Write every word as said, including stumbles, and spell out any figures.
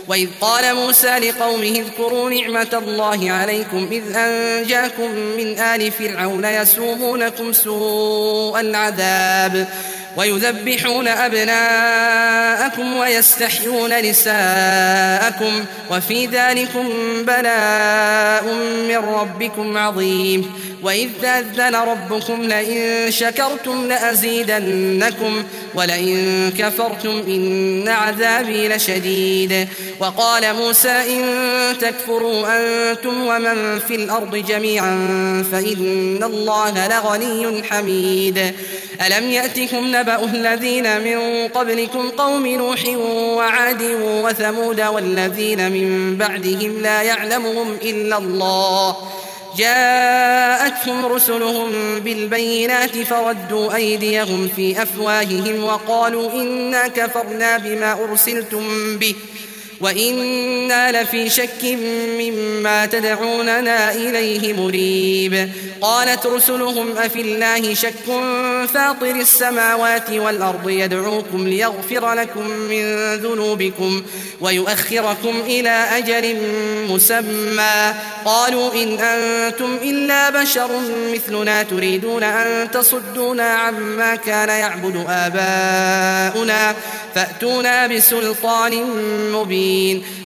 وإذ قال موسى لقومه اذكروا نعمة الله عليكم إذ أنجاكم من آل فرعون يسومونكم سوء العذاب ويذبحون أبناءكم ويستحيون نساءكم وفي ذلكم بلاء من ربكم عظيم. وإذ تأذن ربكم لئن شكرتم لأزيدنكم ولئن كفرتم إن عذابي لشديد. وقال موسى إن تكفروا أنتم ومن في الأرض جميعا فإن الله لغني حميد. ألم يأتكم نبأ الذين من قبلكم قوم نوح وعاد وثمود والذين من بعدهم لا يعلمهم إلا الله جاءتهم رسلهم بالبينات فردوا أيديهم في أفواههم وقالوا إنا كفرنا بما أرسلتم به وإنا لفي شك مما تدعوننا إليه مريب. قالت رسلهم أفي الله شك فاطر السماوات والأرض يدعوكم ليغفر لكم من ذنوبكم ويؤخركم إلى أجل مسمى قالوا إن أنتم إلا بشر مثلنا تريدون أن تصدونا عما كان يعبد آباؤنا فأتونا بسلطان مبين.